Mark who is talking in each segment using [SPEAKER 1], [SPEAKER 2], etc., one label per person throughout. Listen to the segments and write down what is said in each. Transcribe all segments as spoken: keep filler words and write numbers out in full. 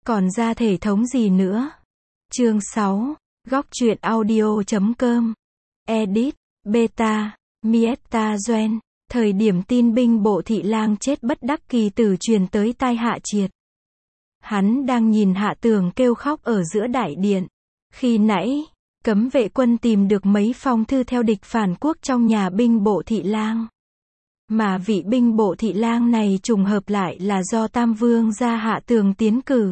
[SPEAKER 1] Còn ra thể thống gì nữa? Chương sáu, góc truyện audio.com. Edit, Beta, Mietta Duên. Thời điểm tin binh bộ Thị Lang chết bất đắc kỳ tử truyền tới tai Hạ Triệt. Hắn đang nhìn Hạ Tường kêu khóc ở giữa đại điện. Khi nãy, cấm vệ quân tìm được mấy phong thư theo địch phản quốc trong nhà binh bộ Thị Lang. Mà vị binh bộ Thị Lang này trùng hợp lại là do Tam Vương gia Hạ Tường tiến cử.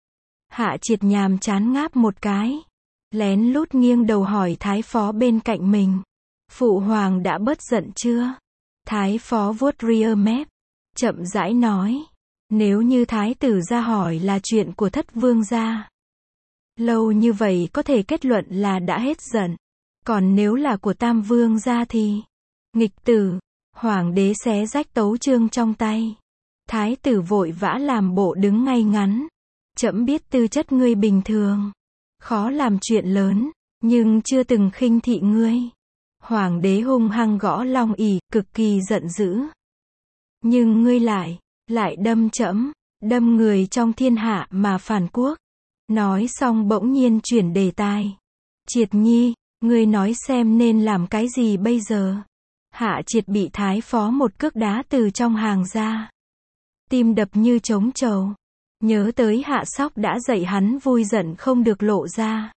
[SPEAKER 1] Hạ Triệt nhàm chán ngáp một cái. Lén lút nghiêng đầu hỏi Thái Phó bên cạnh mình. Phụ hoàng đã bớt giận chưa? Thái Phó vuốt ria mép. Chậm rãi nói. Nếu như Thái tử ra hỏi là chuyện của Thất Vương gia. Lâu như vậy có thể kết luận là đã hết giận. Còn nếu là của Tam Vương gia thì. Nghịch tử. Hoàng đế xé rách tấu chương trong tay. Thái tử vội vã làm bộ đứng ngay ngắn. Trẫm biết tư chất ngươi bình thường. Khó làm chuyện lớn. Nhưng chưa từng khinh thị ngươi. Hoàng đế hung hăng gõ long ỷ, cực kỳ giận dữ. Nhưng ngươi lại, lại đâm trẫm, đâm người trong thiên hạ mà phản quốc. Nói xong bỗng nhiên chuyển đề tài. Triệt nhi, ngươi nói xem nên làm cái gì bây giờ? Hạ Triệt bị Thái Phó một cước đá từ trong hàng ra. Tim đập như trống trầu. Nhớ tới Hạ Sóc đã dạy hắn vui giận không được lộ ra.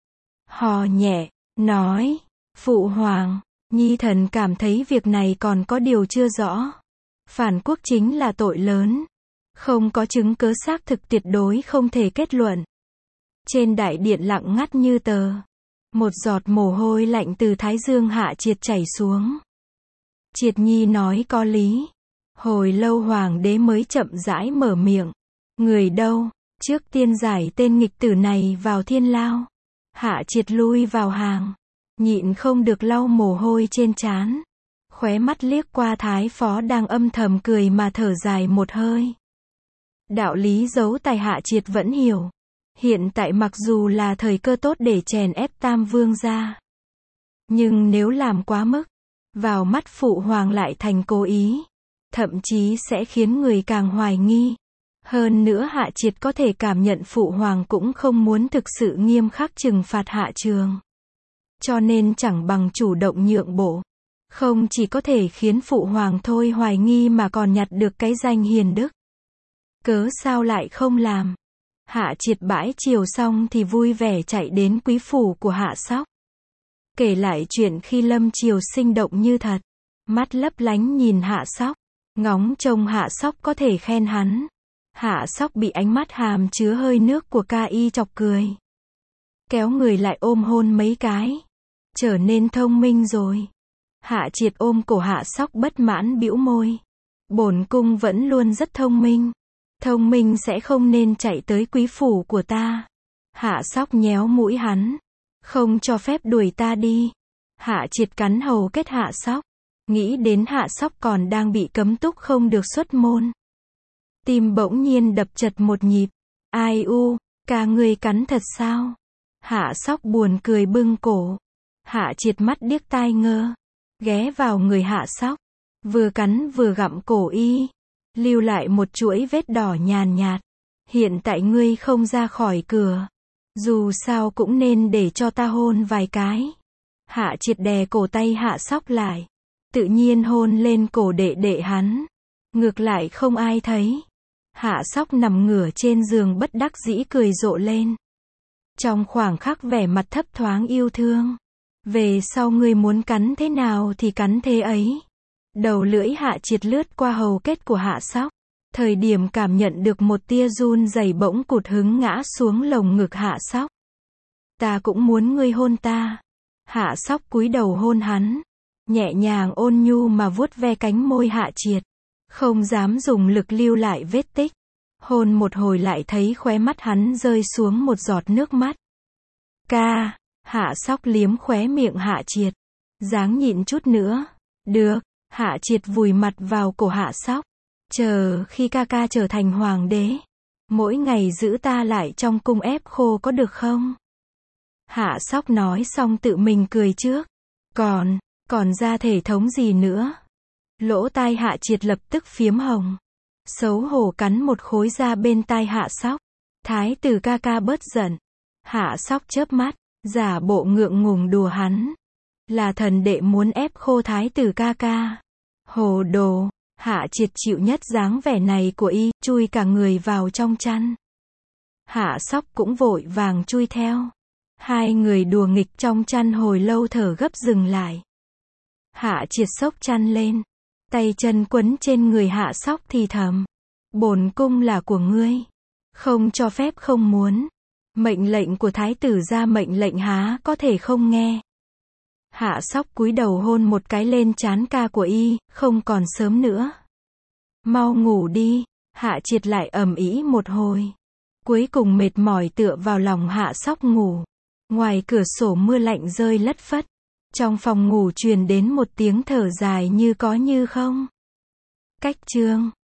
[SPEAKER 1] Hò nhẹ, nói, Phụ hoàng, nhi thần cảm thấy việc này còn có điều chưa rõ. Phản quốc chính là tội lớn. Không có chứng cớ xác thực tuyệt đối không thể kết luận. Trên đại điện lặng ngắt như tờ. Một giọt mồ hôi lạnh từ thái dương Hạ Triệt chảy xuống. Triệt nhi nói có lý. Hồi lâu hoàng đế mới chậm rãi mở miệng. Người đâu, trước tiên giải tên nghịch tử này vào thiên lao. Hạ Triệt lui vào hàng. Nhịn không được lau mồ hôi trên trán. Khóe mắt liếc qua Thái Phó đang âm thầm cười mà thở dài một hơi. Đạo lý giấu tài Hạ Triệt vẫn hiểu. Hiện tại mặc dù là thời cơ tốt để chèn ép Tam Vương gia. Nhưng nếu làm quá mức, vào mắt phụ hoàng lại thành cố ý. Thậm chí sẽ khiến người càng hoài nghi. Hơn nữa Hạ Triệt có thể cảm nhận phụ hoàng cũng không muốn thực sự nghiêm khắc trừng phạt Hạ Trường. Cho nên chẳng bằng chủ động nhượng bộ. Không chỉ có thể khiến phụ hoàng thôi hoài nghi mà còn nhặt được cái danh hiền đức. Cớ sao lại không làm? Hạ Triệt bãi chiều xong thì vui vẻ chạy đến quý phủ của Hạ Sóc. Kể lại chuyện khi lâm chiều sinh động như thật. Mắt lấp lánh nhìn Hạ Sóc. Ngóng trông Hạ Sóc có thể khen hắn. Hạ Sóc bị ánh mắt hàm chứa hơi nước của ca y chọc cười. Kéo người lại ôm hôn mấy cái. Trở nên thông minh rồi. Hạ Triệt ôm cổ Hạ Sóc bất mãn bĩu môi. Bổn cung vẫn luôn rất thông minh. Thông minh sẽ không nên chạy tới quý phủ của ta. Hạ Sóc nhéo mũi hắn. Không cho phép đuổi ta đi. Hạ Triệt cắn hầu kết Hạ Sóc. Nghĩ đến Hạ Sóc còn đang bị cấm túc không được xuất môn. Tim bỗng nhiên đập chật một nhịp. Ai u, ca ngươi cắn thật sao? Hạ Sóc buồn cười bưng cổ. Hạ Triệt mắt điếc tai ngơ. Ghé vào người Hạ Sóc. Vừa cắn vừa gặm cổ y. Lưu lại một chuỗi vết đỏ nhàn nhạt. Hiện tại ngươi không ra khỏi cửa. Dù sao cũng nên để cho ta hôn vài cái. Hạ Triệt đè cổ tay Hạ Sóc lại. Tự nhiên hôn lên cổ đệ đệ hắn. Ngược lại không ai thấy. Hạ Sóc nằm ngửa trên giường bất đắc dĩ cười rộ lên. Trong khoảng khắc vẻ mặt thấp thoáng yêu thương. Về sau ngươi muốn cắn thế nào thì cắn thế ấy. Đầu lưỡi Hạ Triệt lướt qua hầu kết của Hạ Sóc. Thời điểm cảm nhận được một tia run rẩy bỗng cụt hứng ngã xuống lồng ngực Hạ Sóc. Ta cũng muốn ngươi hôn ta. Hạ Sóc cúi đầu hôn hắn. Nhẹ nhàng ôn nhu mà vuốt ve cánh môi Hạ Triệt. Không dám dùng lực lưu lại vết tích. Hôn một hồi lại thấy khóe mắt hắn rơi xuống một giọt nước mắt. Ca, Hạ Sóc liếm khóe miệng Hạ Triệt. Dáng nhịn chút nữa. Được, Hạ Triệt vùi mặt vào cổ Hạ Sóc. Chờ khi ca ca trở thành hoàng đế. Mỗi ngày giữ ta lại trong cung ép khô có được không? Hạ Sóc nói xong tự mình cười trước. Còn, còn ra thể thống gì nữa? Lỗ tai Hạ Triệt lập tức phiếm hồng. Xấu hổ cắn một khối da bên tai Hạ Sóc. Thái tử ca ca bớt giận. Hạ Sóc chớp mắt, giả bộ ngượng ngùng đùa hắn. Là thần đệ muốn ép khô thái tử ca ca. Hồ đồ. Hạ Triệt chịu nhất dáng vẻ này của y, chui cả người vào trong chăn. Hạ Sóc cũng vội vàng chui theo. Hai người đùa nghịch trong chăn hồi lâu thở gấp dừng lại. Hạ Triệt xốc chăn lên. Tay chân quấn trên người Hạ Sóc thì thầm. Bổn cung là của ngươi. Không cho phép không muốn. Mệnh lệnh của thái tử ra mệnh lệnh há có thể không nghe. Hạ Sóc cúi đầu hôn một cái lên trán ca của y, không còn sớm nữa. Mau ngủ đi. Hạ Triệt lại ầm ĩ một hồi. Cuối cùng mệt mỏi tựa vào lòng Hạ Sóc ngủ. Ngoài cửa sổ mưa lạnh rơi lất phất. Trong phòng ngủ truyền đến một tiếng thở dài như có như không. Cách chương